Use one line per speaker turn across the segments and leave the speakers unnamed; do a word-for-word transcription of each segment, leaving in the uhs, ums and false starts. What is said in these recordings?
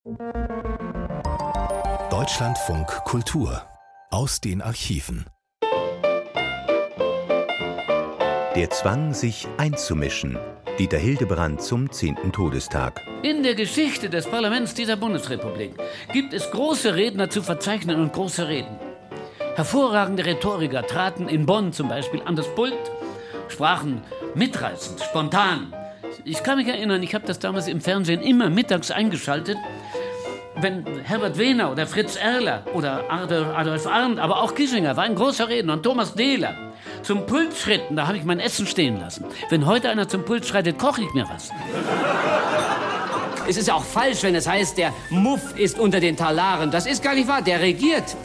Deutschlandfunk Kultur aus den Archiven.
Der Zwang, sich einzumischen. Dieter Hildebrand zum zehnten Todestag.
In der Geschichte des Parlaments dieser Bundesrepublik gibt es große Redner zu verzeichnen und große Reden. Hervorragende Rhetoriker traten in Bonn zum Beispiel an das Pult, sprachen mitreißend, spontan. Ich kann mich erinnern, ich habe das damals im Fernsehen immer mittags eingeschaltet, wenn Herbert Wehner oder Fritz Erler oder Adolf Arndt, aber auch Kissinger war ein großer Redner und Thomas Dehler zum Pult schritten, da habe ich mein Essen stehen lassen. Wenn heute einer zum Pult schreitet, koche ich mir was.
Es ist ja auch falsch, wenn es heißt, der Muff ist unter den Talaren. Das ist gar nicht wahr, der regiert.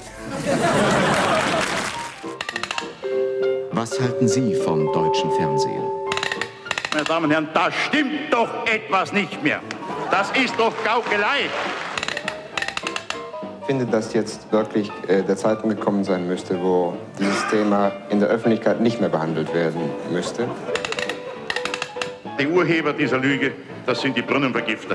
Was halten Sie vom deutschen Fernsehen?
Meine Damen und Herren, da stimmt doch etwas nicht mehr. Das ist doch Gaukelei.
Ich finde, dass jetzt wirklich äh, der Zeitpunkt gekommen sein müsste, wo dieses Thema in der Öffentlichkeit nicht mehr behandelt werden müsste.
Die Urheber dieser Lüge, das sind die Brunnenvergifter.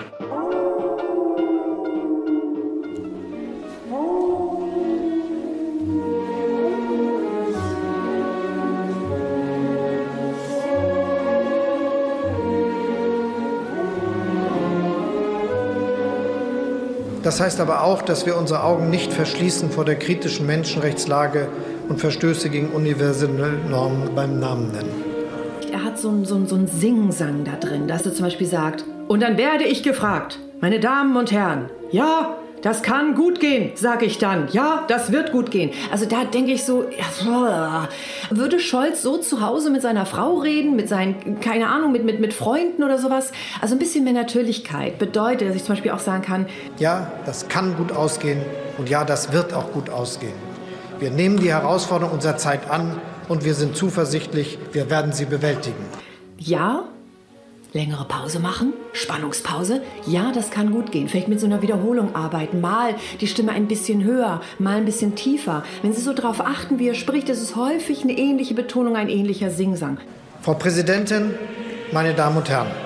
Das heißt aber auch, dass wir unsere Augen nicht verschließen vor der kritischen Menschenrechtslage und Verstöße gegen universelle Normen beim Namen nennen.
Er hat so einen so so ein Singsang da drin, dass er zum Beispiel sagt, und dann werde ich gefragt, meine Damen und Herren, ja, das kann gut gehen, sage ich dann. Ja, das wird gut gehen. Also da denke ich so, ja, würde Scholz so zu Hause mit seiner Frau reden, mit seinen, keine Ahnung, mit, mit, mit Freunden oder sowas? Also ein bisschen mehr Natürlichkeit bedeutet, dass ich zum Beispiel auch sagen kann,
ja, das kann gut ausgehen und ja, das wird auch gut ausgehen. Wir nehmen die Herausforderung unserer Zeit an und wir sind zuversichtlich, wir werden sie bewältigen.
Ja, längere Pause machen, Spannungspause. Ja, das kann gut gehen. Vielleicht mit so einer Wiederholung arbeiten. Mal die Stimme ein bisschen höher, mal ein bisschen tiefer. Wenn Sie so darauf achten, wie er spricht, ist es häufig eine ähnliche Betonung, ein ähnlicher Singsang.
Frau Präsidentin, meine Damen und Herren.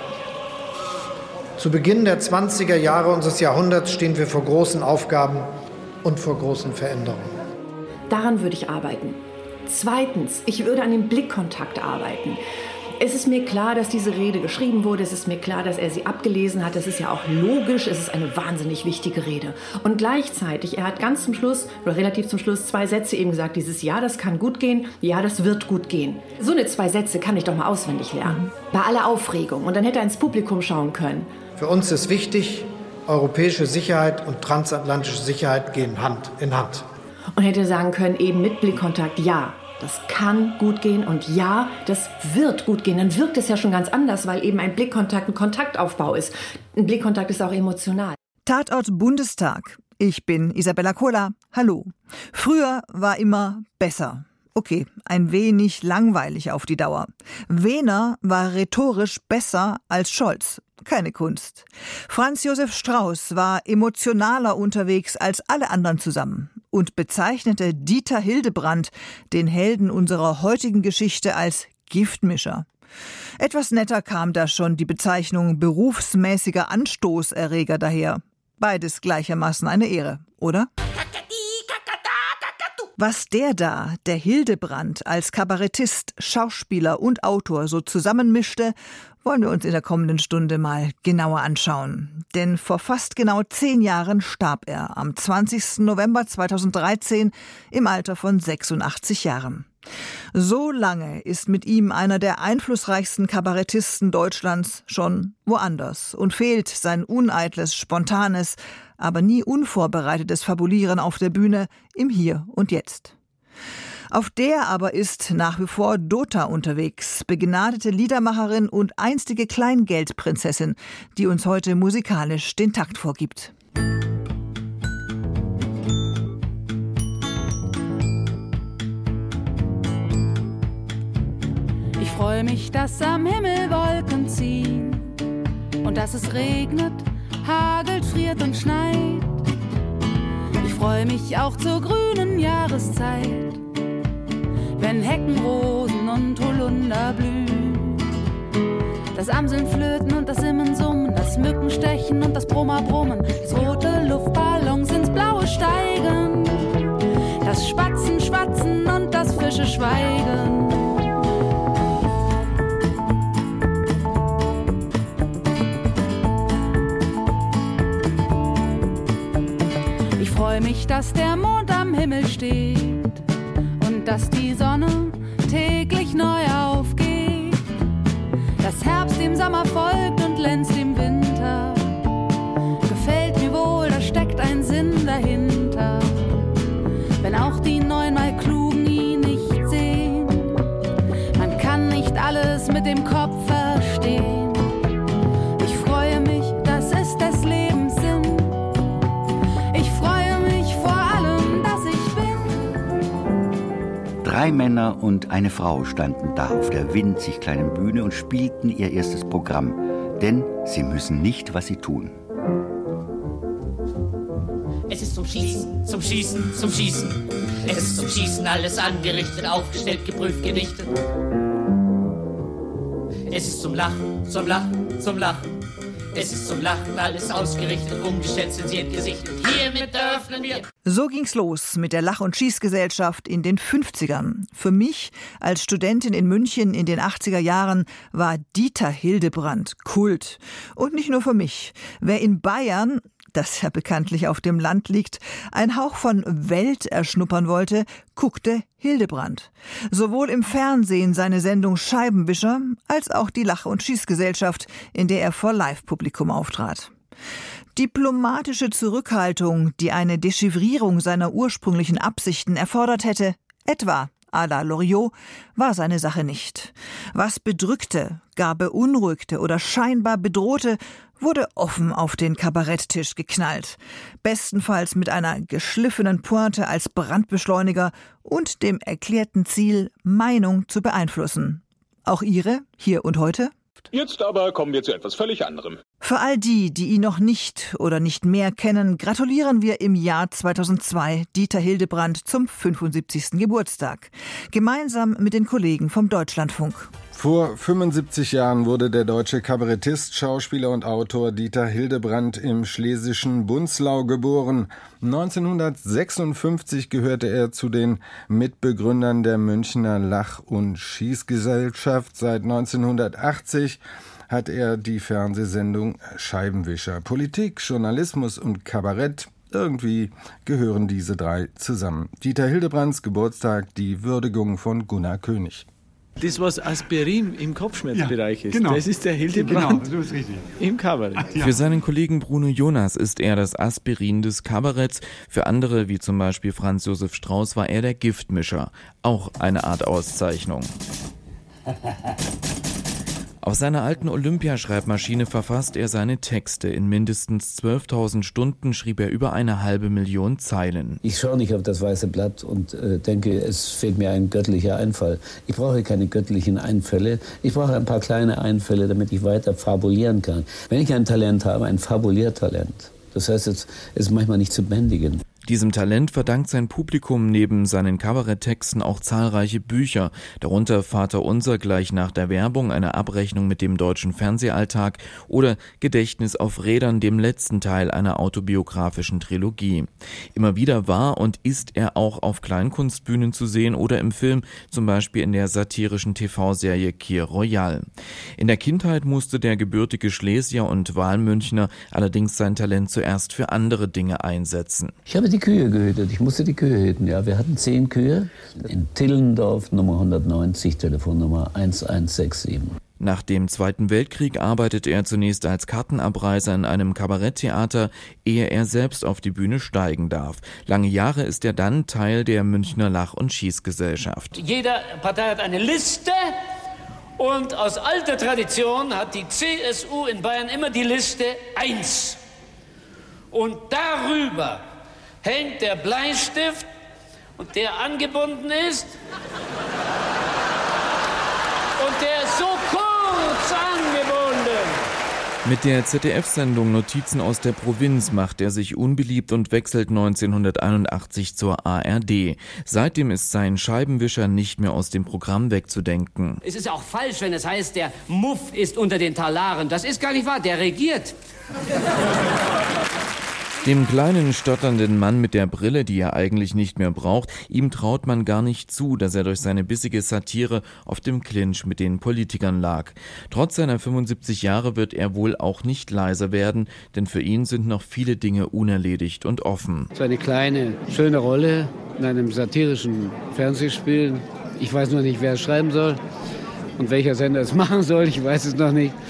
Zu Beginn der zwanziger Jahre unseres Jahrhunderts stehen wir vor großen Aufgaben und vor großen Veränderungen.
Daran würde ich arbeiten. Zweitens, ich würde an dem Blickkontakt arbeiten. Es ist mir klar, dass diese Rede geschrieben wurde. Es ist mir klar, dass er sie abgelesen hat. Das ist ja auch logisch. Es ist eine wahnsinnig wichtige Rede. Und gleichzeitig, er hat ganz zum Schluss, oder relativ zum Schluss, zwei Sätze eben gesagt. Dieses Ja, das kann gut gehen. Ja, das wird gut gehen. So eine zwei Sätze kann ich doch mal auswendig lernen. Bei aller Aufregung. Und dann hätte er ins Publikum schauen können.
Für uns ist wichtig, europäische Sicherheit und transatlantische Sicherheit gehen Hand in Hand.
Und hätte sagen können, eben mit Blickkontakt, ja. Das kann gut gehen und ja, das wird gut gehen. Dann wirkt es ja schon ganz anders, weil eben ein Blickkontakt ein Kontaktaufbau ist. Ein Blickkontakt ist auch emotional.
Tatort Bundestag. Ich bin Isabella Kohler. Hallo. Früher war immer besser. Okay, ein wenig langweilig auf die Dauer. Wehner war rhetorisch besser als Scholz. Keine Kunst. Franz Josef Strauß war emotionaler unterwegs als alle anderen zusammen und bezeichnete Dieter Hildebrand, den Helden unserer heutigen Geschichte, als Giftmischer. Etwas netter kam da schon die Bezeichnung berufsmäßiger Anstoßerreger daher. Beides gleichermaßen eine Ehre, oder? Was der da, der Hildebrand, als Kabarettist, Schauspieler und Autor so zusammenmischte, wollen wir uns in der kommenden Stunde mal genauer anschauen. Denn vor fast genau zehn Jahren starb er am zwanzigsten November zweitausenddreizehn im Alter von sechsundachtzig Jahren. So lange ist mit ihm einer der einflussreichsten Kabarettisten Deutschlands schon woanders und fehlt sein uneitles, spontanes, aber nie unvorbereitetes Fabulieren auf der Bühne im Hier und Jetzt. Auf der aber ist nach wie vor Dota unterwegs, begnadete Liedermacherin und einstige Kleingeldprinzessin, die uns heute musikalisch den Takt vorgibt.
Ich freue mich, dass am Himmel Wolken ziehen und dass es regnet, hagelt, friert und schneit. Ich freue mich auch zur grünen Jahreszeit, wenn Heckenrosen und Holunder blühen. Das Amseln flöten und das Simmen summen, das Mücken stechen und das Brummer brummen, das rote Tasche schweigen. Ich freue mich, dass der Mond am Himmel steht und dass die Sonne täglich neu aufgeht. Dass Herbst dem Sommer folgt und glänzt im Winter. Gefällt mir wohl, da steckt ein Sinn dahinter. Wenn auch die neunmal Klugen ihn nicht sehen. Man kann nicht alles mit dem Kopf verstehen. Ich freue mich, das ist des Lebens Sinn. Ich freue mich vor allem, dass ich bin.
Drei Männer und eine Frau standen da auf der winzig kleinen Bühne und spielten ihr erstes Programm. Denn sie müssen nicht, was sie tun.
Es ist zum Schießen, zum Schießen, zum Schießen. Es ist zum Schießen alles angerichtet, aufgestellt, geprüft, gedichtet. Es ist zum Lachen, zum Lachen, zum Lachen. Es ist zum Lachen alles ausgerichtet, umgestellt, zensiert, gesichtet. Hiermit eröffnen wir.
So ging's los mit der Lach- und Schießgesellschaft in den fünfzigern. Für mich als Studentin in München in den achtziger Jahren war Dieter Hildebrandt Kult. Und nicht nur für mich. Wer in Bayern, das ja bekanntlich auf dem Land liegt, ein Hauch von Welt erschnuppern wollte, guckte Hildebrandt. Sowohl im Fernsehen seine Sendung Scheibenwischer, als auch die Lach- und Schießgesellschaft, in der er vor Live-Publikum auftrat. Diplomatische Zurückhaltung, die eine Dechiffrierung seiner ursprünglichen Absichten erfordert hätte, etwa à la Loriot, war seine Sache nicht. Was bedrückte, gar beunruhigte oder scheinbar bedrohte, wurde offen auf den Kabaretttisch geknallt. Bestenfalls mit einer geschliffenen Pointe als Brandbeschleuniger und dem erklärten Ziel, Meinung zu beeinflussen. Auch Ihre, hier und heute?
Jetzt aber kommen wir zu etwas völlig anderem.
Für all die, die ihn noch nicht oder nicht mehr kennen, gratulieren wir im Jahr zweitausendzwei Dieter Hildebrandt zum fünfundsiebzigsten Geburtstag. Gemeinsam mit den Kollegen vom Deutschlandfunk.
Vor fünfundsiebzig Jahren wurde der deutsche Kabarettist, Schauspieler und Autor Dieter Hildebrandt im schlesischen Bunzlau geboren. neunzehnhundertsechsundfünfzig gehörte er zu den Mitbegründern der Münchner Lach- und Schießgesellschaft. Seit neunzehnhundertachtzig hat er die Fernsehsendung Scheibenwischer. Politik, Journalismus und Kabarett, irgendwie gehören diese drei zusammen. Dieter Hildebrandts Geburtstag, die Würdigung von Gunnar König.
Das, was Aspirin im Kopfschmerzbereich
ja,
ist,
genau.
das ist der Hildebrand
genau, so ist richtig.
Im Kabarett.
Ja.
Für seinen Kollegen Bruno Jonas ist er das Aspirin des Kabaretts. Für andere, wie zum Beispiel Franz Josef Strauß, war er der Giftmischer. Auch eine Art Auszeichnung. Auf seiner alten Olympiaschreibmaschine verfasst er seine Texte. In mindestens zwölftausend Stunden schrieb er über eine halbe Million Zeilen.
Ich schaue nicht auf das weiße Blatt und äh, denke, es fehlt mir ein göttlicher Einfall. Ich brauche keine göttlichen Einfälle. Ich brauche ein paar kleine Einfälle, damit ich weiter fabulieren kann. Wenn ich ein Talent habe, ein Fabuliertalent, das heißt, es ist manchmal nicht zu bändigen.
Diesem Talent verdankt sein Publikum neben seinen Kabaretttexten auch zahlreiche Bücher, darunter Vater Unser gleich nach der Werbung, eine Abrechnung mit dem deutschen Fernsehalltag oder Gedächtnis auf Rädern, dem letzten Teil einer autobiografischen Trilogie. Immer wieder war und ist er auch auf Kleinkunstbühnen zu sehen oder im Film, zum Beispiel in der satirischen T V-Serie Kir Royal. In der Kindheit musste der gebürtige Schlesier und Wahlmünchner allerdings sein Talent zuerst für andere Dinge einsetzen.
Ich habe die Kühe gehütet. Ich musste die Kühe hüten. Ja, wir hatten zehn Kühe in Tillendorf, Nummer hundertneunzig, Telefonnummer eins eins sechs sieben.
Nach dem Zweiten Weltkrieg arbeitete er zunächst als Kartenabreiser in einem Kabaretttheater, ehe er selbst auf die Bühne steigen darf. Lange Jahre ist er dann Teil der Münchner Lach- und Schießgesellschaft.
Jede Partei hat eine Liste und aus alter Tradition hat die C S U in Bayern immer die Liste eins. Und darüber hängt der Bleistift und der angebunden ist und der ist so kurz angebunden.
Mit der Z D F-Sendung Notizen aus der Provinz macht er sich unbeliebt und wechselt neunzehnhunderteinundachtzig zur A R D. Seitdem ist sein Scheibenwischer nicht mehr aus dem Programm wegzudenken.
Es ist auch falsch, wenn es heißt, der Muff ist unter den Talaren. Das ist gar nicht wahr, der regiert.
Dem kleinen, stotternden Mann mit der Brille, die er eigentlich nicht mehr braucht, ihm traut man gar nicht zu, dass er durch seine bissige Satire auf dem Clinch mit den Politikern lag. Trotz seiner fünfundsiebzig Jahre wird er wohl auch nicht leiser werden, denn für ihn sind noch viele Dinge unerledigt und offen.
So eine kleine, schöne Rolle in einem satirischen Fernsehspiel. Ich weiß noch nicht, wer es schreiben soll und welcher Sender es machen soll, ich weiß es noch nicht.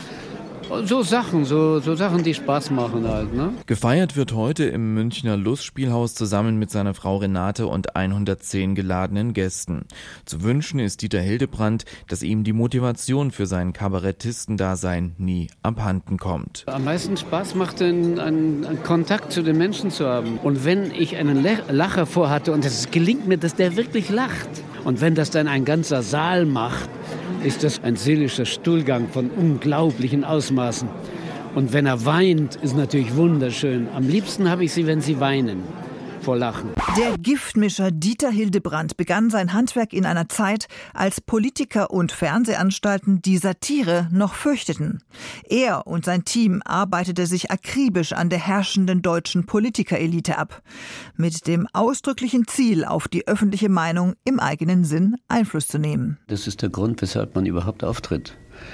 So Sachen, so, so Sachen, die Spaß machen halt, ne?
Gefeiert wird heute im Münchner Lustspielhaus zusammen mit seiner Frau Renate und hundertzehn geladenen Gästen. Zu wünschen ist Dieter Hildebrandt, dass ihm die Motivation für sein Kabarettistendasein nie abhanden kommt.
Am meisten Spaß macht, einen, einen, einen Kontakt zu den Menschen zu haben. Und wenn ich einen Lacher vorhatte und es gelingt mir, dass der wirklich lacht, und wenn das dann ein ganzer Saal macht, ist das ein seelischer Stuhlgang von unglaublichen Ausmaßen. Und wenn er weint, ist natürlich wunderschön. Am liebsten habe ich sie, wenn sie weinen, vor Lachen.
Der Giftmischer Dieter Hildebrandt begann sein Handwerk in einer Zeit, als Politiker und Fernsehanstalten die Satire noch fürchteten. Er und sein Team arbeitete sich akribisch an der herrschenden deutschen Politikerelite ab, mit dem ausdrücklichen Ziel, auf die öffentliche Meinung im eigenen Sinn Einfluss zu nehmen.
Das ist der Grund, weshalb man überhaupt auftritt.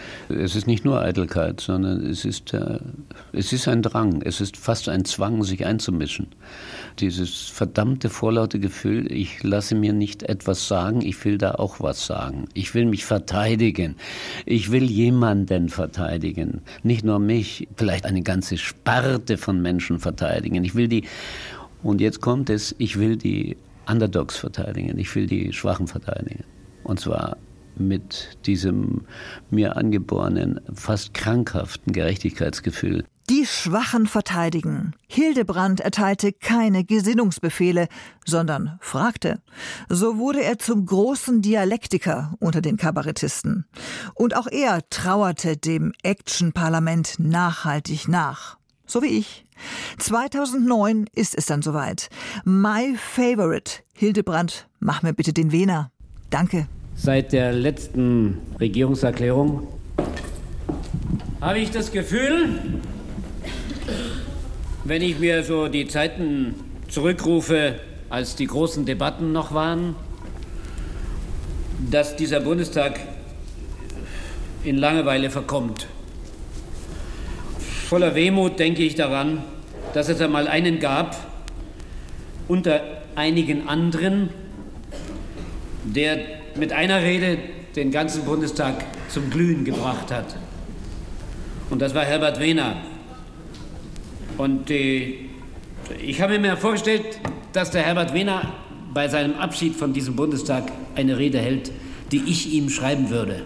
Es ist nicht nur Eitelkeit, sondern es ist, äh, es ist ein Drang, es ist fast ein Zwang, sich einzumischen. Dieses verdammte vorlaute Gefühl, ich lasse mir nicht etwas sagen, ich will da auch was sagen. Ich will mich verteidigen. Ich will jemanden verteidigen. Nicht nur mich, vielleicht eine ganze Sparte von Menschen verteidigen. Ich will die, und jetzt kommt es, ich will die Underdogs verteidigen. Ich will die Schwachen verteidigen. Und zwar mit diesem mir angeborenen, fast krankhaften Gerechtigkeitsgefühl.
Die Schwachen verteidigen. Hildebrandt erteilte keine Gesinnungsbefehle, sondern fragte. So wurde er zum großen Dialektiker unter den Kabarettisten. Und auch er trauerte dem Action-Parlament nachhaltig nach. So wie ich. zweitausendneun ist es dann soweit. My Favorite. Hildebrandt, mach mir bitte den Wiener. Danke.
Seit der letzten Regierungserklärung habe ich das Gefühl, wenn ich mir so die Zeiten zurückrufe, als die großen Debatten noch waren, dass dieser Bundestag in Langeweile verkommt. Voller Wehmut denke ich daran, dass es einmal einen gab, unter einigen anderen, der mit einer Rede den ganzen Bundestag zum Glühen gebracht hat. Und das war Herbert Wehner. Und äh, ich habe mir vorgestellt, dass der Herbert Wehner bei seinem Abschied von diesem Bundestag eine Rede hält, die ich ihm schreiben würde.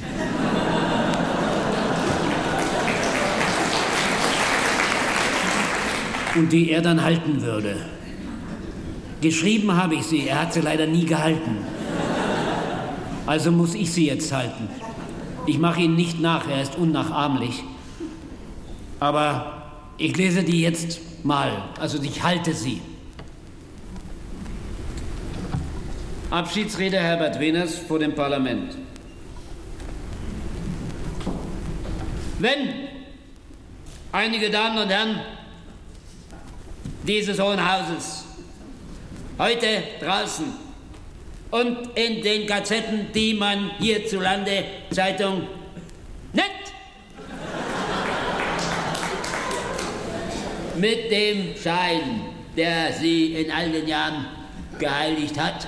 Und die er dann halten würde. Geschrieben habe ich sie, er hat sie leider nie gehalten. Also muss ich sie jetzt halten. Ich mache ihn nicht nach, er ist unnachahmlich. Aber ich lese die jetzt mal, also ich halte sie. Abschiedsrede Herbert Wehners vor dem Parlament. Wenn einige Damen und Herren dieses Hohen Hauses heute draußen und in den Gazetten, die man hierzulande Zeitung nennt, mit dem Schein, der sie in all den Jahren geheiligt hat,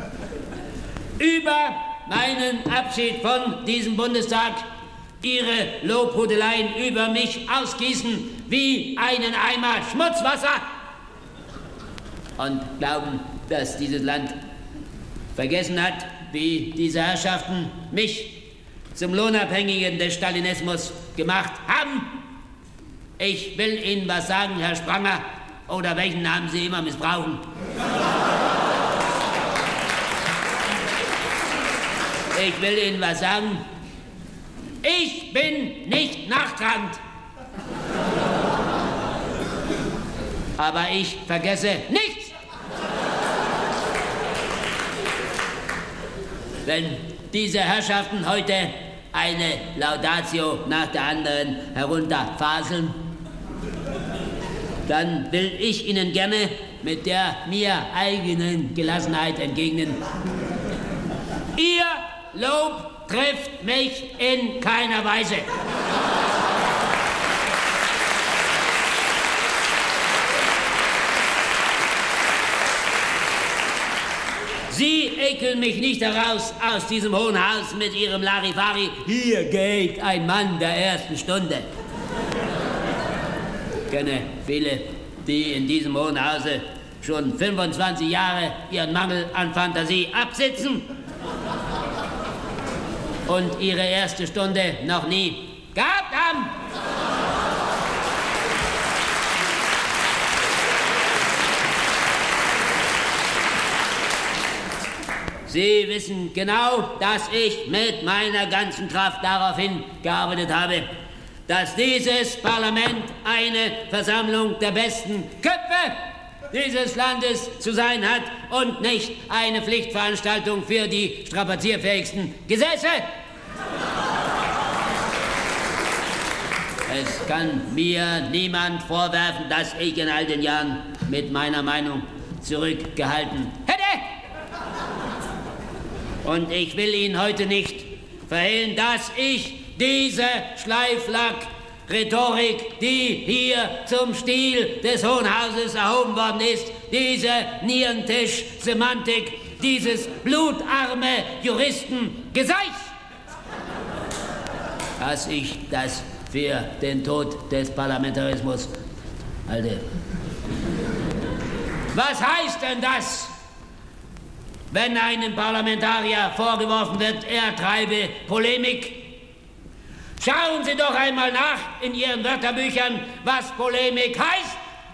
über meinen Abschied von diesem Bundestag ihre Lobhudeleien über mich ausgießen wie einen Eimer Schmutzwasser und glauben, dass dieses Land vergessen hat, wie diese Herrschaften mich zum Lohnabhängigen des Stalinismus gemacht haben. Ich will Ihnen was sagen, Herr Spranger, oder welchen Namen Sie immer missbrauchen. Ich will Ihnen was sagen. Ich bin nicht nachtragend. Aber ich vergesse nichts. Wenn diese Herrschaften heute eine Laudatio nach der anderen herunterfaseln, dann will ich Ihnen gerne mit der mir eigenen Gelassenheit entgegnen. Ihr Lob trifft mich in keiner Weise. Sie ekeln mich nicht heraus aus diesem Hohen Haus mit Ihrem Larifari. Hier geht ein Mann der ersten Stunde. Ich kenne viele, die in diesem Hohen Hause schon fünfundzwanzig Jahre ihren Mangel an Fantasie absitzen und ihre erste Stunde noch nie gehabt haben. Sie wissen genau, dass ich mit meiner ganzen Kraft darauf hingearbeitet habe, dass dieses Parlament eine Versammlung der besten Köpfe dieses Landes zu sein hat und nicht eine Pflichtveranstaltung für die strapazierfähigsten Gesäße. Es kann mir niemand vorwerfen, dass ich in all den Jahren mit meiner Meinung zurückgehalten hätte. Und ich will Ihnen heute nicht verhehlen, dass ich diese Schleiflack-Rhetorik, die hier zum Stil des Hohen Hauses erhoben worden ist, diese Nierentisch-Semantik, dieses blutarme Juristengeseich, dass ich das für den Tod des Parlamentarismus halte. Was heißt denn das, wenn einem Parlamentarier vorgeworfen wird, er treibe Polemik? Schauen Sie doch einmal nach in Ihren Wörterbüchern, was Polemik heißt.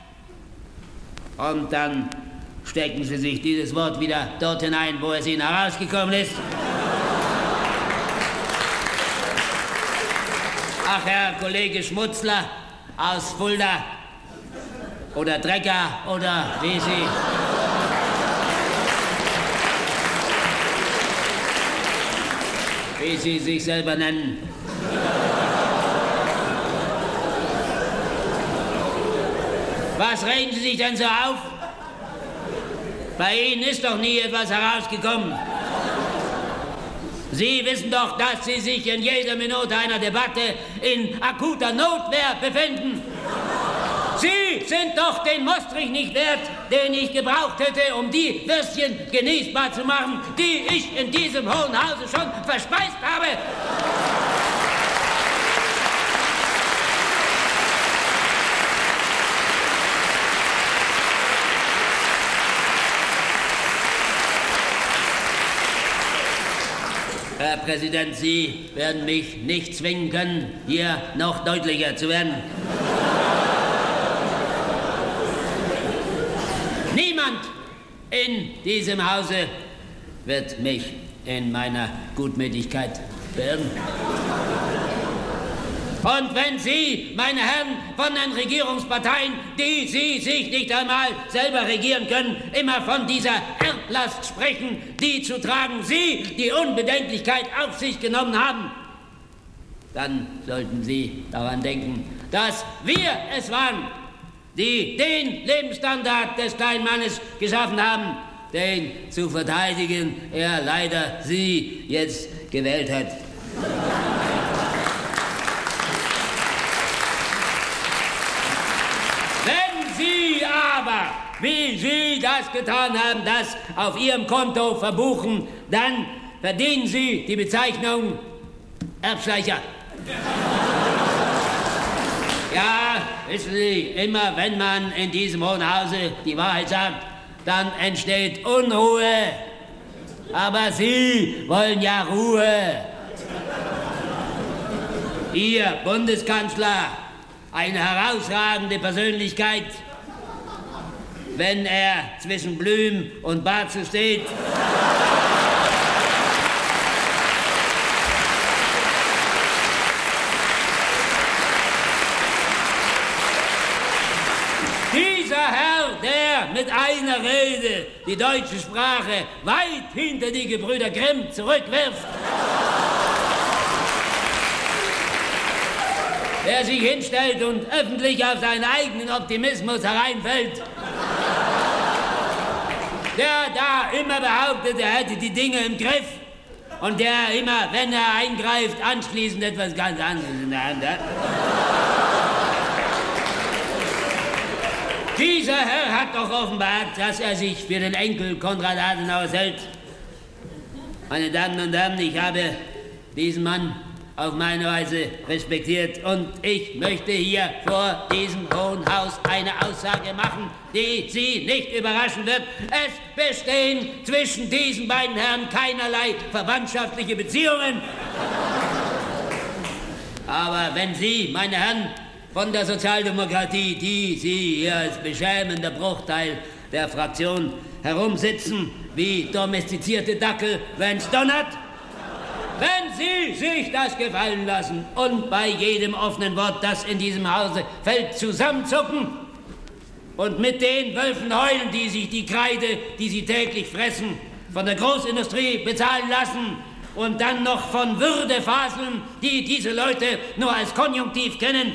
Und dann stecken Sie sich dieses Wort wieder dort hinein, wo es Ihnen herausgekommen ist. Ach, Herr Kollege Schmutzler aus Fulda oder Drecker oder wie Sie... wie Sie sich selber nennen. Was regen Sie sich denn so auf? Bei Ihnen ist doch nie etwas herausgekommen. Sie wissen doch, dass Sie sich in jeder Minute einer Debatte in akuter Notwehr befinden. Sie sind doch den Mostrich nicht wert, den ich gebraucht hätte, um die Würstchen genießbar zu machen, die ich in diesem Hohen Hause schon verspeist habe. Herr Präsident, Sie werden mich nicht zwingen können, hier noch deutlicher zu werden. Niemand in diesem Hause wird mich in meiner Gutmütigkeit beirren. Und wenn Sie, meine Herren von den Regierungsparteien, die Sie sich nicht einmal selber regieren können, immer von dieser Erblast sprechen, die zu tragen Sie die Unbedenklichkeit auf sich genommen haben, dann sollten Sie daran denken, dass wir es waren, die den Lebensstandard des kleinen Mannes geschaffen haben, den zu verteidigen er leider Sie jetzt gewählt hat. Wenn Sie aber, wie Sie das getan haben, das auf Ihrem Konto verbuchen, dann verdienen Sie die Bezeichnung Erbschleicher. Ja, wissen Sie, immer wenn man in diesem Hohen Hause die Wahrheit sagt, dann entsteht Unruhe. Aber Sie wollen ja Ruhe. Ihr Bundeskanzler, eine herausragende Persönlichkeit, wenn er zwischen Blüm und Barzel steht. Dieser Herr, der mit einer Rede die deutsche Sprache weit hinter die Gebrüder Grimm zurückwirft. wer sich hinstellt und öffentlich auf seinen eigenen Optimismus hereinfällt, der da immer behauptet, er hätte die Dinge im Griff und der immer, wenn er eingreift, anschließend etwas ganz anderes in der Hand hat. Dieser Herr hat doch offenbart, dass er sich für den Enkel Konrad Adenauers hält. Meine Damen und Herren, ich habe diesen Mann auf meine Weise respektiert und ich möchte hier vor diesem Hohen Haus eine Aussage machen, die Sie nicht überraschen wird. Es bestehen zwischen diesen beiden Herren keinerlei verwandtschaftliche Beziehungen. Aber wenn Sie, meine Herren von der Sozialdemokratie, die Sie hier als beschämender Bruchteil der Fraktion herumsitzen, wie domestizierte Dackel, wenn's donnert, wenn Sie sich das gefallen lassen und bei jedem offenen Wort, das in diesem Hause fällt, zusammenzucken und mit den Wölfen heulen, die sich die Kreide, die Sie täglich fressen, von der Großindustrie bezahlen lassen und dann noch von Würde faseln, die diese Leute nur als Konjunktiv kennen,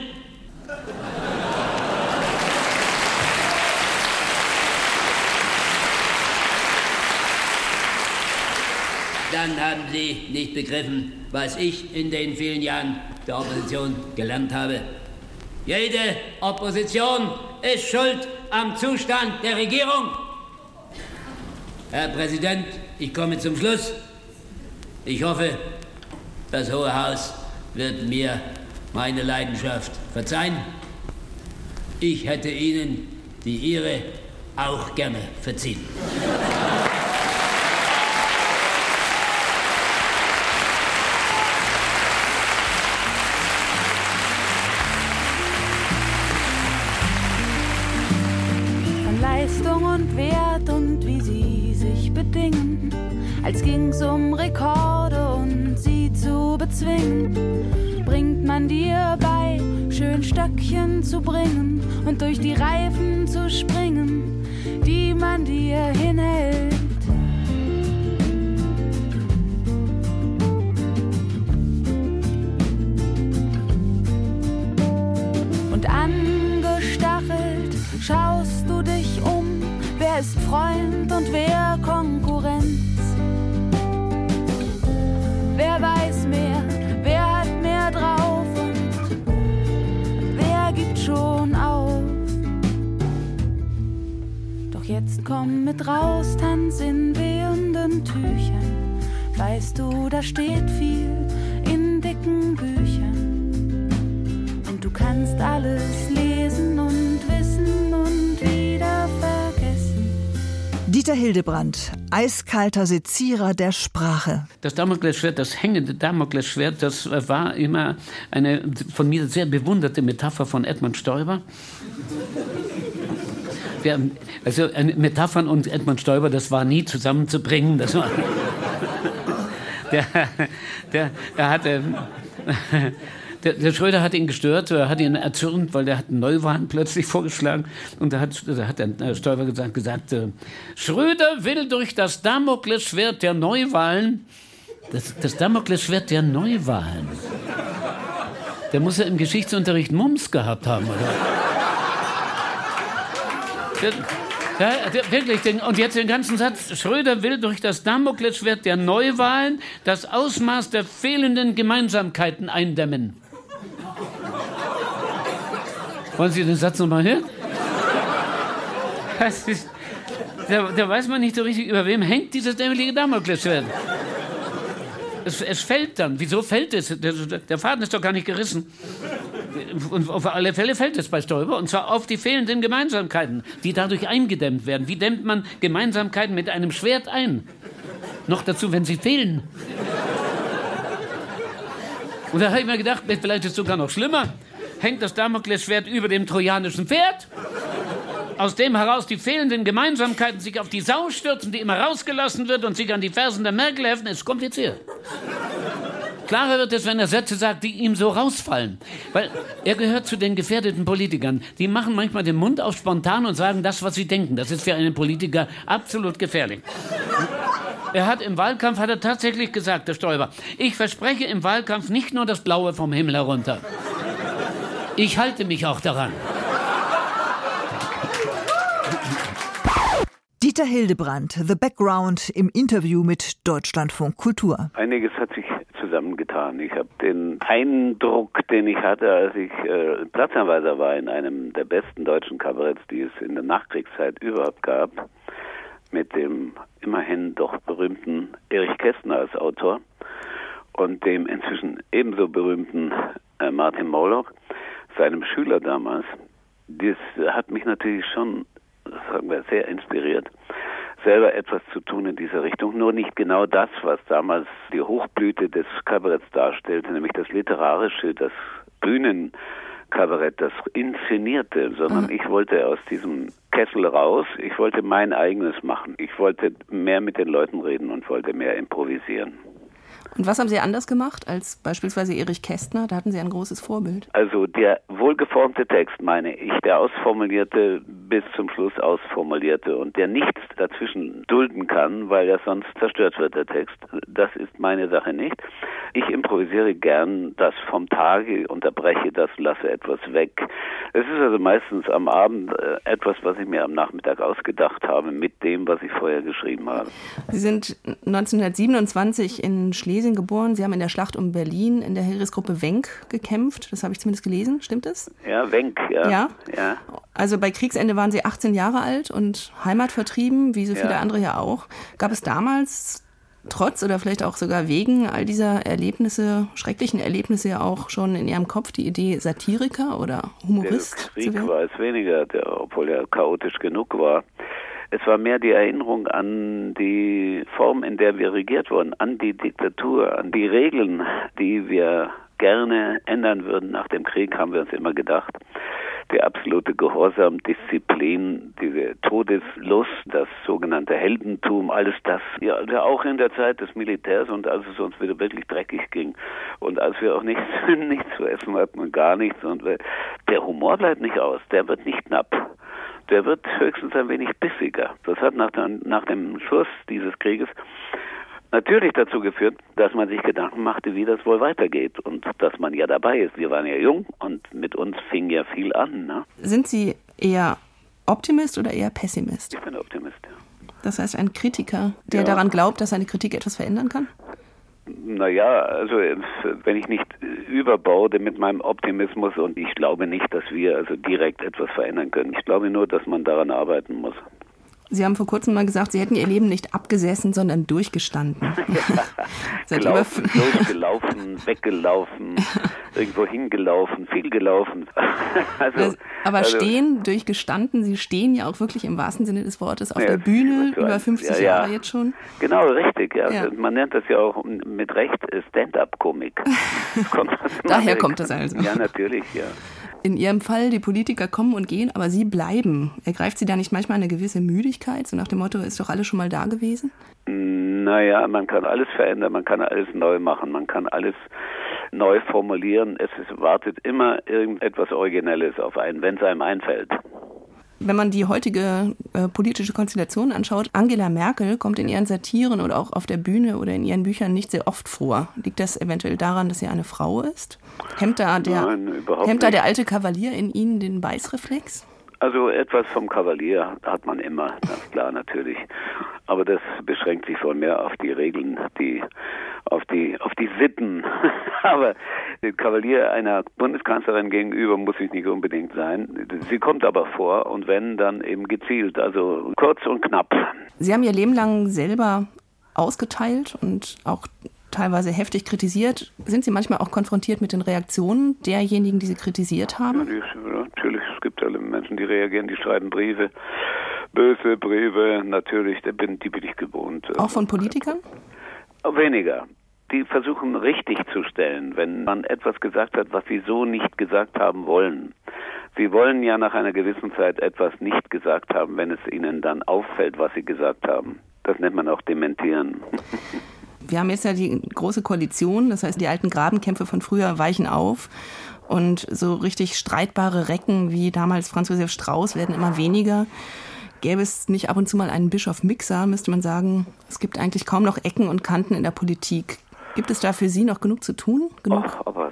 dann haben Sie nicht begriffen, was ich in den vielen Jahren der Opposition gelernt habe. Jede Opposition ist schuld am Zustand der Regierung. Herr Präsident, ich komme zum Schluss. Ich hoffe, das Hohe Haus wird mir meine Leidenschaft verzeihen. Ich hätte Ihnen die Ihre auch gerne verziehen.
Von Leistung und Wert und wie sie sich bedingen, als ging's um Rekorde und sie zu bezwingen, bringt man dir bei, schön Stöckchen zu bringen und durch die Reifen zu springen, die man dir hinhält. Und angestachelt schaust du dich um, wer ist Freund und wer Konkurrenz. Wer weiß mehr, wer hat mehr drauf und wer gibt schon auf. Doch jetzt komm mit raus, tanz in wehenden Tüchern. Weißt du, da steht viel in dicken Büchern. Und du kannst alles lesen und wissen und wieder vergessen.
Dieter Hildebrandt, eiskalter Sezierer der Sprache.
Das Damoklesschwert, das hängende Damoklesschwert, das war immer eine von mir sehr bewunderte Metapher von Edmund Stoiber. Wir, also Metaphern und Edmund Stoiber, das war nie zusammenzubringen. Das war der, der, er hatte... Der, der Schröder hat ihn gestört, er hat ihn erzürnt, weil der hat Neuwahlen plötzlich vorgeschlagen. Und da hat, da hat der Stoiber gesagt, gesagt äh, Schröder will durch das Damoklesschwert der Neuwahlen, das, das Damoklesschwert der Neuwahlen, der muss ja im Geschichtsunterricht Mums gehabt haben, oder? Der, ja, der, wirklich, den, und jetzt den ganzen Satz, Schröder will durch das Damoklesschwert der Neuwahlen das Ausmaß der fehlenden Gemeinsamkeiten eindämmen. Wollen Sie den Satz nochmal hören? Das ist, da, da weiß man nicht so richtig, über wem hängt dieses dämliche Damoklesschwert. Es, es fällt dann. Wieso fällt es? Der, der Faden ist doch gar nicht gerissen. Und auf alle Fälle fällt es bei Stoiber, und zwar auf die fehlenden Gemeinsamkeiten, die dadurch eingedämmt werden. Wie dämmt man Gemeinsamkeiten mit einem Schwert ein? Noch dazu, wenn sie fehlen. Und da habe ich mir gedacht, vielleicht ist es sogar noch schlimmer. Hängt das Damoklesschwert über dem trojanischen Pferd, aus dem heraus die fehlenden Gemeinsamkeiten sich auf die Sau stürzen, die immer rausgelassen wird und sich an die Fersen der Merkel heften. Es ist kompliziert. Klarer wird es, wenn er Sätze sagt, die ihm so rausfallen. Weil er gehört zu den gefährdeten Politikern. Die machen manchmal den Mund auf spontan und sagen das, was sie denken. Das ist für einen Politiker absolut gefährlich. Er hat im Wahlkampf, hat er tatsächlich gesagt, der Stoiber, ich verspreche im Wahlkampf nicht nur das Blaue vom Himmel herunter. Ich halte mich auch daran.
Dieter Hildebrandt, The Background im Interview mit Deutschlandfunk Kultur.
Einiges hat sich zusammengetan. Ich habe den Eindruck, den ich hatte, als ich äh, Platzanweiser war in einem der besten deutschen Kabaretts, die es in der Nachkriegszeit überhaupt gab, mit dem immerhin doch berühmten Erich Kästner als Autor und dem inzwischen ebenso berühmten äh, Martin Moloch, seinem Schüler damals. Das hat mich natürlich schon, sagen wir, sehr inspiriert, selber etwas zu tun in dieser Richtung. Nur nicht genau das, was damals die Hochblüte des Kabaretts darstellte, nämlich das Literarische, das Bühnenkabarett, das Inszenierte, sondern mhm. ich wollte aus diesem Kessel raus, ich wollte mein eigenes machen. Ich wollte mehr mit den Leuten reden und wollte mehr improvisieren.
Und was haben Sie anders gemacht als beispielsweise Erich Kästner? Da hatten Sie ein großes Vorbild.
Also der wohlgeformte Text, meine ich, der ausformulierte, bis zum Schluss ausformulierte und der nichts dazwischen dulden kann, weil er sonst zerstört wird, der Text. Das ist meine Sache nicht. Ich improvisiere gern das vom Tage, unterbreche das, lasse etwas weg. Es ist also meistens am Abend äh, etwas, was ich mir am Nachmittag ausgedacht habe, mit dem, was ich vorher geschrieben habe.
Sie sind neunzehnhundertsiebenundzwanzig in Schlesien geboren. Sie haben in der Schlacht um Berlin in der Heeresgruppe Wenck gekämpft. Das habe ich zumindest gelesen. Stimmt das?
Ja, Wenck, ja.
ja.
ja.
Also bei Kriegsende waren Sie achtzehn Jahre alt und heimatvertrieben, wie so viele ja. andere ja auch. Gab es damals trotz oder vielleicht auch sogar wegen all dieser Erlebnisse, schrecklichen Erlebnisse ja auch schon in Ihrem Kopf die Idee, Satiriker oder Humorist
der
zu werden?
Krieg war es weniger, der, obwohl er chaotisch genug war. Es war mehr die Erinnerung an die Form, in der wir regiert wurden, an die Diktatur, an die Regeln, die wir gerne ändern würden nach dem Krieg, haben wir uns immer gedacht. Der absolute Gehorsam, Disziplin, diese Todeslust, das sogenannte Heldentum, alles das, ja, auch in der Zeit des Militärs und als es uns wieder wirklich dreckig ging und als wir auch nichts, nichts zu essen hatten und gar nichts und der Humor bleibt nicht aus, der wird nicht knapp. Der wird höchstens ein wenig bissiger. Das hat nach, nach dem Schluss dieses Krieges natürlich dazu geführt, dass man sich Gedanken machte, wie das wohl weitergeht und dass man ja dabei ist. Wir waren ja jung und mit uns fing ja viel an. Ne?
Sind Sie eher Optimist oder eher Pessimist?
Ich bin Optimist, ja.
Das heißt, ein Kritiker, der
ja.
daran glaubt, dass seine Kritik etwas verändern kann?
Naja, also wenn ich nicht überborde mit meinem Optimismus und ich glaube nicht, dass wir also direkt etwas verändern können. Ich glaube nur, dass man daran arbeiten muss.
Sie haben vor kurzem mal gesagt, Sie hätten Ihr Leben nicht abgesessen, sondern durchgestanden.
Ja, gelaufen, durchgelaufen, weggelaufen, irgendwo hingelaufen, viel gelaufen. Also,
aber
also,
stehen, durchgestanden, Sie stehen ja auch wirklich im wahrsten Sinne des Wortes auf
ja,
der Bühne,
so
über
ein,
fünfzig
ja, ja.
Jahre jetzt schon.
Genau, richtig. Ja.
Ja.
Man nennt das ja auch mit Recht Stand-up-Komik.
Daher kommt das also.
Ja, natürlich, ja.
In Ihrem Fall, die Politiker kommen und gehen, aber Sie bleiben. Ergreift Sie da nicht manchmal eine gewisse Müdigkeit? So nach dem Motto, ist doch alles schon mal da gewesen?
Naja, man kann alles verändern, man kann alles neu machen, man kann alles neu formulieren. Es ist, wartet immer irgendetwas Originelles auf einen, wenn es einem einfällt.
Wenn man die heutige äh, politische Konstellation anschaut, Angela Merkel kommt in ihren Satiren oder auch auf der Bühne oder in ihren Büchern nicht sehr oft vor. Liegt das eventuell daran, dass sie eine Frau ist? Hemmt da der,
Nein, überhaupt
hemmt da
nicht.
der alte Kavalier in Ihnen den Beißreflex?
Also etwas vom Kavalier hat man immer, ganz klar natürlich. Aber das beschränkt sich wohl mehr auf die Regeln, die, auf die, auf die Sitten. Aber der Kavalier einer Bundeskanzlerin gegenüber muss ich nicht unbedingt sein. Sie kommt aber vor und wenn, dann eben gezielt, also kurz und knapp.
Sie haben Ihr Leben lang selber ausgeteilt und auch teilweise heftig kritisiert. Sind Sie manchmal auch konfrontiert mit den Reaktionen derjenigen, die Sie kritisiert haben?
Ja, die, natürlich, es gibt alle Menschen, die reagieren, die schreiben Briefe, böse Briefe, natürlich, die bin, die bin ich gewohnt.
Auch von Politikern?
Weniger. Die versuchen richtig zu stellen, wenn man etwas gesagt hat, was sie so nicht gesagt haben wollen. Sie wollen ja nach einer gewissen Zeit etwas nicht gesagt haben, wenn es ihnen dann auffällt, was sie gesagt haben. Das nennt man auch Dementieren.
Wir haben jetzt ja die große Koalition, das heißt, die alten Grabenkämpfe von früher weichen auf und so richtig streitbare Recken wie damals Franz Josef Strauß werden immer weniger. Gäbe es nicht ab und zu mal einen Bischof Mixer, müsste man sagen, es gibt eigentlich kaum noch Ecken und Kanten in der Politik. Gibt es da für Sie noch genug zu tun? Genug?
Ach, aber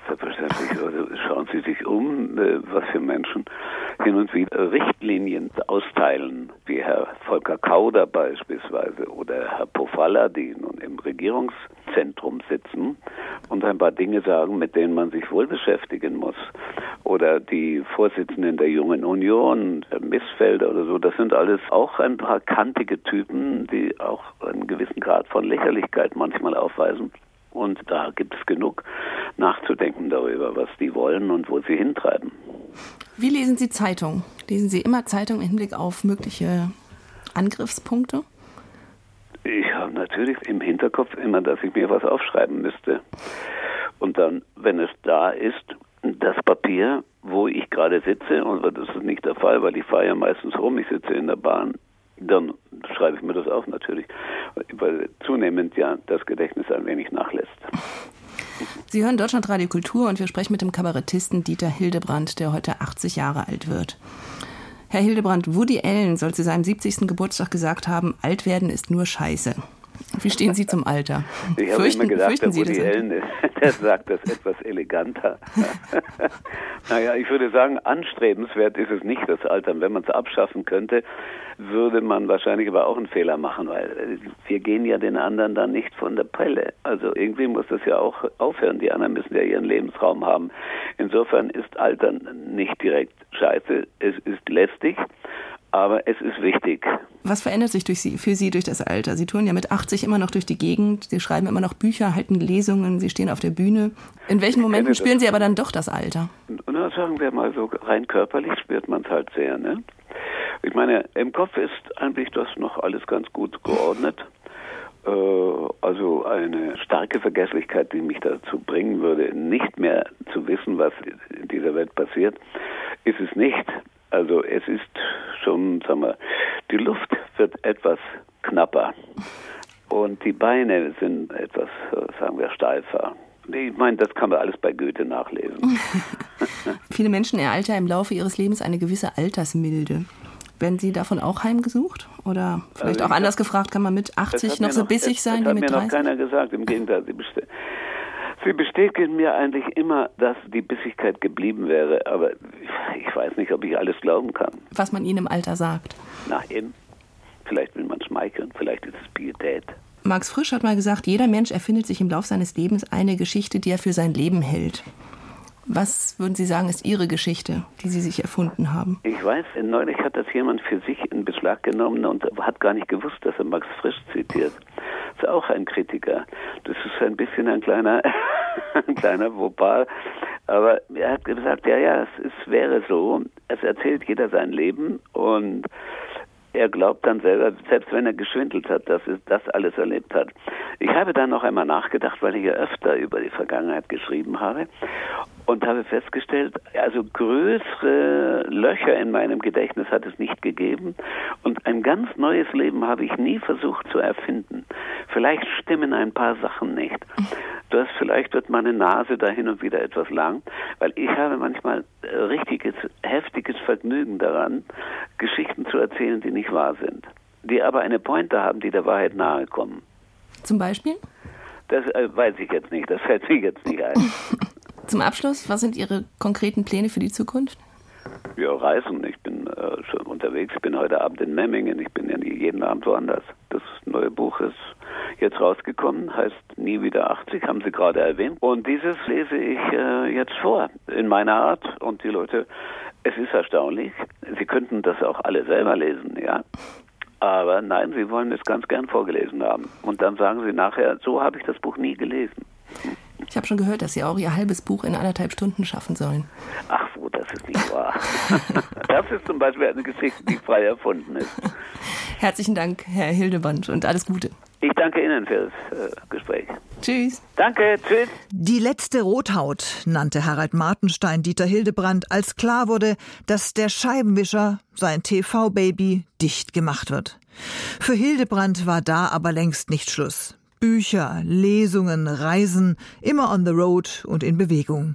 natürlich, also schauen Sie sich um, was für Menschen hin und wieder Richtlinien austeilen, wie Herr Volker Kauder beispielsweise oder Herr Pofalla, die nun im Regierungszentrum sitzen und ein paar Dinge sagen, mit denen man sich wohl beschäftigen muss. Oder die Vorsitzenden der Jungen Union, Herr Missfelder oder so, das sind alles auch ein paar kantige Typen, die auch einen gewissen Grad von Lächerlichkeit manchmal aufweisen. Und da gibt es genug nachzudenken darüber, was die wollen und wo sie hintreiben.
Wie lesen Sie Zeitung? Lesen Sie immer Zeitung im Hinblick auf mögliche Angriffspunkte?
Ich habe natürlich im Hinterkopf immer, dass ich mir was aufschreiben müsste. Und dann, wenn es da ist, das Papier, wo ich gerade sitze, und das ist nicht der Fall, weil ich fahre ja meistens rum, ich sitze in der Bahn, dann schreibe ich mir das auf natürlich, weil zunehmend ja das Gedächtnis ein wenig nachlässt.
Sie hören Deutschlandradio Kultur und wir sprechen mit dem Kabarettisten Dieter Hildebrandt, der heute achtzig Jahre alt wird. Herr Hildebrandt, Woody Allen soll zu seinem siebzigsten Geburtstag gesagt haben, alt werden ist nur Scheiße. Wie stehen Sie zum Alter?
Ich habe immer gedacht, der Woody Allen, der sagt das etwas eleganter. Naja, ich würde sagen, anstrebenswert ist es nicht, das Alter. Wenn man es abschaffen könnte, würde man wahrscheinlich aber auch einen Fehler machen, weil wir gehen ja den anderen dann nicht von der Pelle. Also irgendwie muss das ja auch aufhören. Die anderen müssen ja ihren Lebensraum haben. Insofern ist Altern nicht direkt scheiße, es ist lästig. Aber es ist wichtig.
Was verändert sich durch Sie, für Sie durch das Alter? Sie touren ja mit achtzig immer noch durch die Gegend, Sie schreiben immer noch Bücher, halten Lesungen, Sie stehen auf der Bühne. In welchen Momenten spüren Sie aber dann doch das Alter?
Na, sagen wir mal so, rein körperlich spürt man es halt sehr, ne? Ich meine, im Kopf ist eigentlich das noch alles ganz gut geordnet. Äh, also eine starke Vergesslichkeit, die mich dazu bringen würde, nicht mehr zu wissen, was in dieser Welt passiert, ist es nicht. Also es ist schon, sagen wir, die Luft wird etwas knapper und die Beine sind etwas, sagen wir, steifer. Ich meine, das kann man alles bei Goethe nachlesen.
Viele Menschen eraltern im Laufe ihres Lebens eine gewisse Altersmilde. Werden Sie davon auch heimgesucht? Oder vielleicht also auch anders hab, gefragt, kann man mit achtzig noch so noch, bissig sein wie mit dreißig?
Das hat mir noch keiner gesagt, im Gegenteil. Sie best- Sie bestätigen mir eigentlich immer, dass die Bissigkeit geblieben wäre, aber ich weiß nicht, ob ich alles glauben kann.
Was man Ihnen im Alter sagt?
Na eben. Vielleicht will man schmeicheln, vielleicht ist es Pietät.
Max Frisch hat mal gesagt, jeder Mensch erfindet sich im Laufe seines Lebens eine Geschichte, die er für sein Leben hält. Was würden Sie sagen, ist Ihre Geschichte, die Sie sich erfunden haben?
Ich weiß, neulich hat das jemand für sich in Beschlag genommen und hat gar nicht gewusst, dass er Max Frisch zitiert. Das ist auch ein Kritiker. Das ist ein bisschen ein kleiner, ein kleiner Fauxpas. Aber er hat gesagt, ja, ja, es, es wäre so. Es erzählt jeder sein Leben und er glaubt dann selber, selbst wenn er geschwindelt hat, dass er das alles erlebt hat. Ich habe dann noch einmal nachgedacht, weil ich ja öfter über die Vergangenheit geschrieben habe und habe festgestellt, also größere Löcher in meinem Gedächtnis hat es nicht gegeben und ein ganz neues Leben habe ich nie versucht zu erfinden. Vielleicht stimmen ein paar Sachen nicht. Das vielleicht wird meine Nase da hin und wieder etwas lang, weil ich habe manchmal richtiges, heftiges Vergnügen daran, Geschichten zu erzählen, die nicht wahr sind, die aber eine Pointe haben, die der Wahrheit nahe kommen.
Zum Beispiel?
Das äh, weiß ich jetzt nicht, das fällt mir jetzt nicht ein.
Zum Abschluss, was sind Ihre konkreten Pläne für die Zukunft?
Ja, reisen. Ich bin äh, schon unterwegs. Ich bin heute Abend in Memmingen. Ich bin ja nie jeden Abend woanders. Das neue Buch ist jetzt rausgekommen, heißt Nie wieder achtzig, haben Sie gerade erwähnt. Und dieses lese ich äh, jetzt vor, in meiner Art. Und die Leute, es ist erstaunlich, Sie könnten das auch alle selber lesen, ja. Aber nein, sie wollen es ganz gern vorgelesen haben. Und dann sagen sie nachher, so habe ich das Buch nie gelesen.
Ich habe schon gehört, dass Sie auch Ihr halbes Buch in anderthalb Stunden schaffen sollen.
Ach so, das ist nicht wahr. Das ist zum Beispiel eine Geschichte, die frei erfunden ist.
Herzlichen Dank, Herr Hildebrandt, und alles Gute.
Ich danke Ihnen für das äh, Gespräch.
Tschüss.
Danke, tschüss.
Die letzte Rothaut nannte Harald Martenstein Dieter Hildebrandt, als klar wurde, dass der Scheibenwischer, sein T V-Baby, dicht gemacht wird. Für Hildebrandt war da aber längst nicht Schluss. Bücher, Lesungen, Reisen, immer on the road und in Bewegung.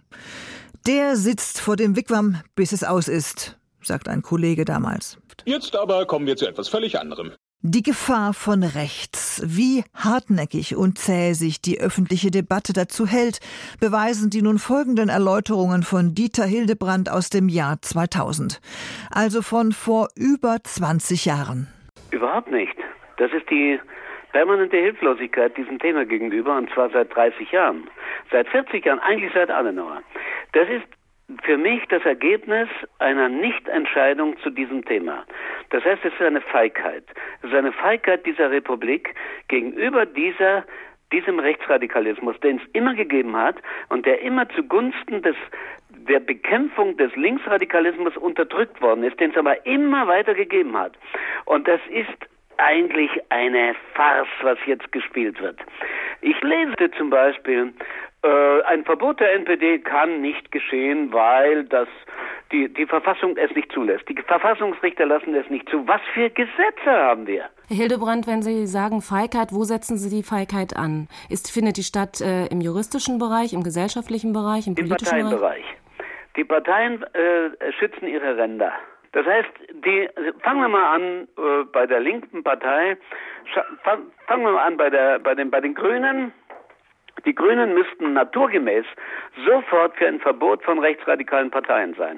Der sitzt vor dem Wigwam, bis es aus ist, sagt ein Kollege damals.
Jetzt aber kommen wir zu etwas völlig anderem.
Die Gefahr von rechts. Wie hartnäckig und zäh sich die öffentliche Debatte dazu hält, beweisen die nun folgenden Erläuterungen von Dieter Hildebrandt aus dem Jahr zweitausend. Also von vor über zwanzig Jahren.
Überhaupt nicht. Das ist die permanente Hilflosigkeit diesem Thema gegenüber, und zwar seit dreißig Jahren. Seit vierzig Jahren, eigentlich seit Adenauer. Das ist für mich das Ergebnis einer Nichtentscheidung zu diesem Thema. Das heißt, es ist eine Feigheit. Es ist eine Feigheit dieser Republik gegenüber dieser, diesem Rechtsradikalismus, den es immer gegeben hat und der immer zugunsten des, der Bekämpfung des Linksradikalismus unterdrückt worden ist, den es aber immer weiter gegeben hat. Und das ist eigentlich eine Farce, was jetzt gespielt wird. Ich lese zum Beispiel, äh, ein Verbot der N P D kann nicht geschehen, weil das die, die Verfassung es nicht zulässt. Die Verfassungsrichter lassen es nicht zu. Was für Gesetze haben wir?
Herr Hildebrandt, wenn Sie sagen Feigheit, wo setzen Sie die Feigheit an? Ist, findet die statt äh, im juristischen Bereich, im gesellschaftlichen Bereich, im politischen
Im Parteienbereich? Die Parteien äh, schützen ihre Ränder. Das heißt, die, fangen wir mal an äh, bei der linken Partei, fang, fangen wir mal an bei, der, bei, den, bei den Grünen. Die Grünen müssten naturgemäß sofort für ein Verbot von rechtsradikalen Parteien sein.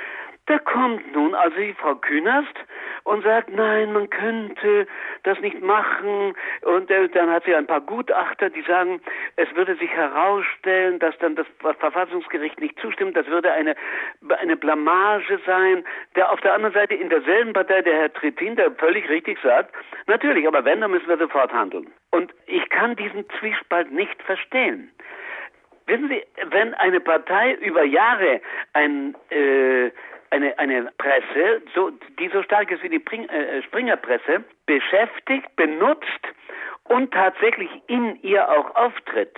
Da kommt nun also die Frau Künast und sagt, nein, man könnte das nicht machen. Und äh, dann hat sie ein paar Gutachter, die sagen, es würde sich herausstellen, dass dann das Verfassungsgericht nicht zustimmt. Das würde eine, eine Blamage sein. Der auf der anderen Seite in derselben Partei, der Herr Trittin, der völlig richtig sagt, natürlich, aber wenn, dann müssen wir sofort handeln. Und ich kann diesen Zwiespalt nicht verstehen. Wissen Sie, wenn eine Partei über Jahre ein äh, Eine, eine Presse, so, die so stark ist wie die Pring, äh, Springerpresse, beschäftigt, benutzt und tatsächlich in ihr auch auftritt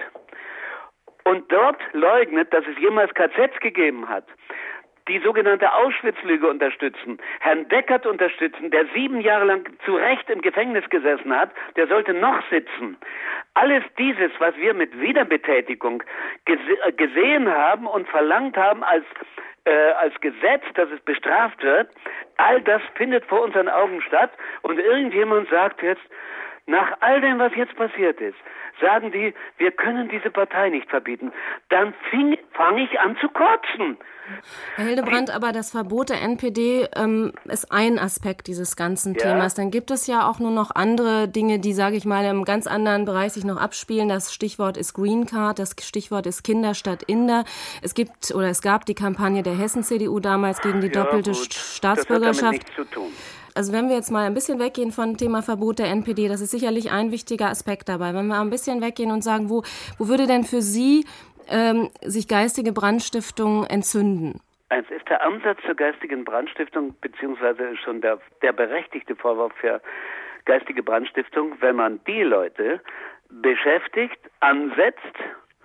und dort leugnet, dass es jemals K Zs gegeben hat, die sogenannte Auschwitz-Lüge unterstützen, Herrn Deckert unterstützen, der sieben Jahre lang zu Recht im Gefängnis gesessen hat, der sollte noch sitzen. Alles dieses, was wir mit Wiederbetätigung gese- gesehen haben und verlangt haben als Äh, als Gesetz, dass es bestraft wird, all das findet vor unseren Augen statt und irgendjemand sagt jetzt, nach all dem, was jetzt passiert ist, sagen die, wir können diese Partei nicht verbieten. Dann fange ich an zu kotzen.
Herr Hildebrandt, aber das Verbot der N P D ähm, ist ein Aspekt dieses ganzen ja. Themas. Dann gibt es ja auch nur noch andere Dinge, die, sage ich mal, im ganz anderen Bereich sich noch abspielen. Das Stichwort ist Green Card, das Stichwort ist Kinder statt Inder. Es gibt oder es gab die Kampagne der Hessen-C D U damals gegen die ja, doppelte gut. Staatsbürgerschaft.
Das hat damit nichts zu tun.
Also wenn wir jetzt mal ein bisschen weggehen von Thema Verbot der N P D, das ist sicherlich ein wichtiger Aspekt dabei. Wenn wir ein bisschen weggehen und sagen, wo, wo würde denn für Sie ähm, sich geistige Brandstiftung entzünden?
Eins ist der Ansatz zur geistigen Brandstiftung, beziehungsweise schon der, der berechtigte Vorwurf für geistige Brandstiftung, wenn man die Leute beschäftigt, ansetzt,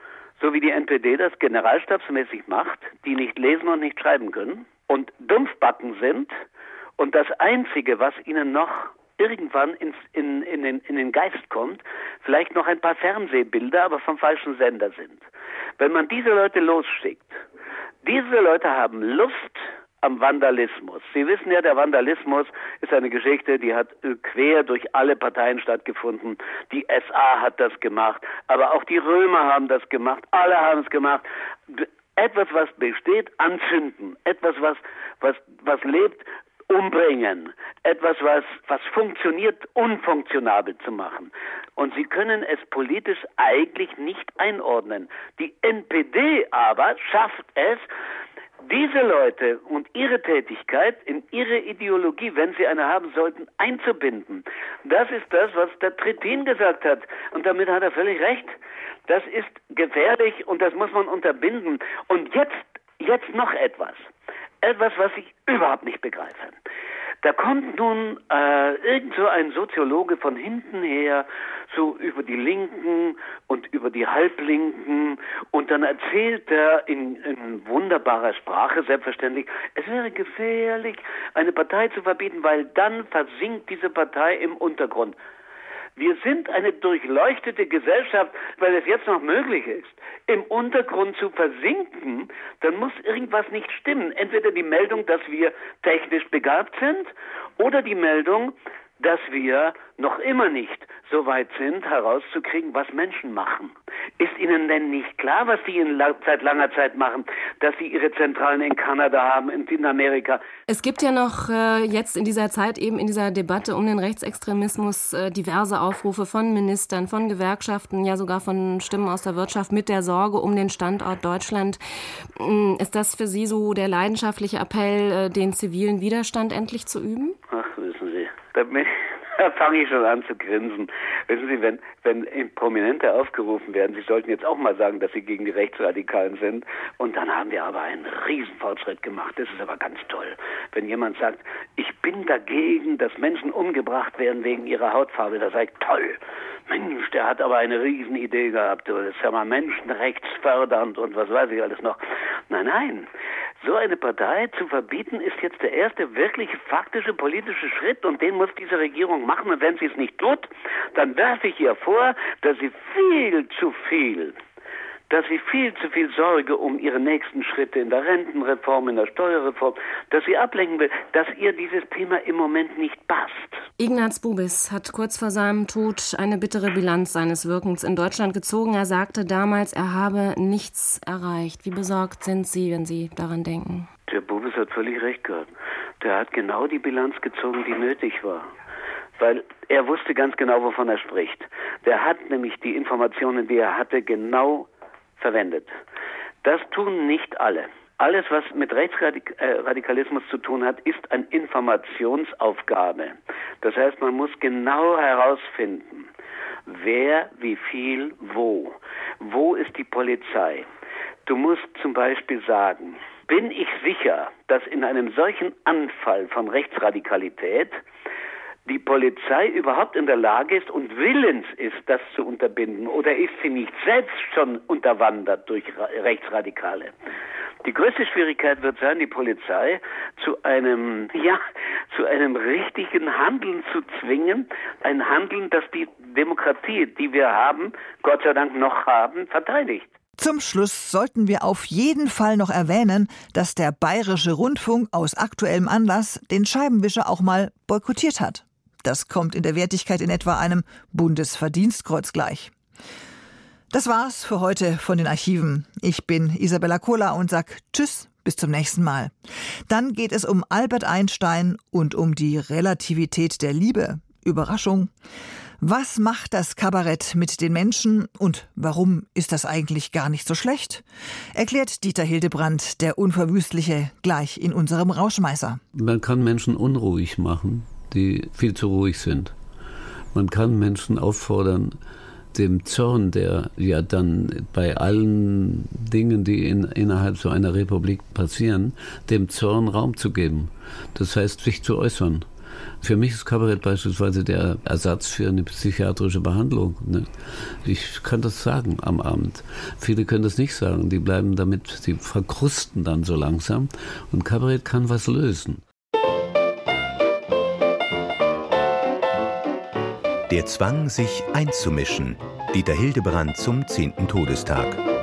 so wie die N P D das generalstabsmäßig macht, die nicht lesen und nicht schreiben können und Dumpfbacken sind, und das Einzige, was ihnen noch irgendwann ins, in, in, den, in den Geist kommt, vielleicht noch ein paar Fernsehbilder, aber vom falschen Sender sind. Wenn man diese Leute losschickt, diese Leute haben Lust am Vandalismus. Sie wissen ja, der Vandalismus ist eine Geschichte, die hat quer durch alle Parteien stattgefunden. Die S A hat das gemacht, aber auch die Römer haben das gemacht, alle haben es gemacht. Etwas, was besteht, anzünden. Etwas, was, was, was lebt, umbringen. Etwas, was, was funktioniert, unfunktionabel zu machen. Und sie können es politisch eigentlich nicht einordnen. Die N P D aber schafft es, diese Leute und ihre Tätigkeit in ihre Ideologie, wenn sie eine haben sollten, einzubinden. Das ist das, was der Trittin gesagt hat. Und damit hat er völlig recht. Das ist gefährlich und das muss man unterbinden. Und jetzt, jetzt noch etwas. Etwas, was ich überhaupt nicht begreife. Da kommt nun äh, irgend so ein Soziologe von hinten her, so über die Linken und über die Halblinken, und dann erzählt er in, in wunderbarer Sprache, selbstverständlich, es wäre gefährlich, eine Partei zu verbieten, weil dann versinkt diese Partei im Untergrund. Wir sind eine durchleuchtete Gesellschaft, weil es jetzt noch möglich ist, im Untergrund zu versinken, dann muss irgendwas nicht stimmen. Entweder die Meldung, dass wir technisch begabt sind, oder die Meldung, dass wir noch immer nicht so weit sind, herauszukriegen, was Menschen machen. Ist Ihnen denn nicht klar, was die in la- seit langer Zeit machen, dass sie ihre Zentralen in Kanada haben, in Amerika?
Es gibt ja noch äh, jetzt in dieser Zeit, eben in dieser Debatte um den Rechtsextremismus, äh, diverse Aufrufe von Ministern, von Gewerkschaften, ja sogar von Stimmen aus der Wirtschaft mit der Sorge um den Standort Deutschland. Ähm, ist das für Sie so der leidenschaftliche Appell, äh, den zivilen Widerstand endlich zu üben?
Ach, wissen Sie, da bin ich... Da fange ich schon an zu grinsen. Wissen Sie, wenn, wenn Prominente aufgerufen werden, sie sollten jetzt auch mal sagen, dass sie gegen die Rechtsradikalen sind. Und dann haben wir aber einen Riesenfortschritt gemacht. Das ist aber ganz toll. Wenn jemand sagt, ich bin dagegen, dass Menschen umgebracht werden wegen ihrer Hautfarbe, da sage ich, toll. Mensch, der hat aber eine Riesenidee gehabt. Das ist ja mal menschenrechtsfördernd und was weiß ich alles noch. Nein, nein. So eine Partei zu verbieten, ist jetzt der erste wirkliche faktische politische Schritt und den muss diese Regierung machen. Und wenn sie es nicht tut, dann werfe ich ihr vor, dass sie viel zu viel, dass sie viel zu viel Sorge um ihre nächsten Schritte in der Rentenreform, in der Steuerreform, dass sie ablenken will, dass ihr dieses Thema im Moment nicht passt.
Ignaz Bubis hat kurz vor seinem Tod eine bittere Bilanz seines Wirkens in Deutschland gezogen. Er sagte damals, er habe nichts erreicht. Wie besorgt sind Sie, wenn Sie daran denken?
Der Bubis hat völlig recht gehabt. Der hat genau die Bilanz gezogen, die nötig war. Weil er wusste ganz genau, wovon er spricht. Der hat nämlich die Informationen, die er hatte, genau verwendet. Das tun nicht alle. Alles, was mit Rechtsradikalismus zu tun hat, ist eine Informationsaufgabe. Das heißt, man muss genau herausfinden, wer, wie viel, wo. Wo ist die Polizei? Du musst zum Beispiel sagen, bin ich sicher, dass in einem solchen Anfall von Rechtsradikalität die Polizei überhaupt in der Lage ist und willens ist, das zu unterbinden? Oder ist sie nicht selbst schon unterwandert durch Rechtsradikale? Die größte Schwierigkeit wird sein, die Polizei zu einem, ja, zu einem richtigen Handeln zu zwingen. Ein Handeln, das die Demokratie, die wir haben, Gott sei Dank noch haben, verteidigt.
Zum Schluss sollten wir auf jeden Fall noch erwähnen, dass der Bayerische Rundfunk aus aktuellem Anlass den Scheibenwischer auch mal boykottiert hat. Das kommt in der Wertigkeit in etwa einem Bundesverdienstkreuz gleich. Das war's für heute von den Archiven. Ich bin Isabella Kohler und sag Tschüss, bis zum nächsten Mal. Dann geht es um Albert Einstein und um die Relativität der Liebe. Überraschung. Was macht das Kabarett mit den Menschen und warum ist das eigentlich gar nicht so schlecht? Erklärt Dieter Hildebrandt, der Unverwüstliche, gleich in unserem Rauschmeißer.
Man kann Menschen unruhig machen, die viel zu ruhig sind. Man kann Menschen auffordern, dem Zorn, der ja dann bei allen Dingen, die in, innerhalb so einer Republik passieren, dem Zorn Raum zu geben. Das heißt, sich zu äußern. Für mich ist Kabarett beispielsweise der Ersatz für eine psychiatrische Behandlung. Ne? Ich kann das sagen am Abend. Viele können das nicht sagen. Die bleiben damit, sie verkrusten dann so langsam. Und Kabarett kann was lösen.
Der Zwang, sich einzumischen. Dieter Hildebrandt zum zehnten Todestag.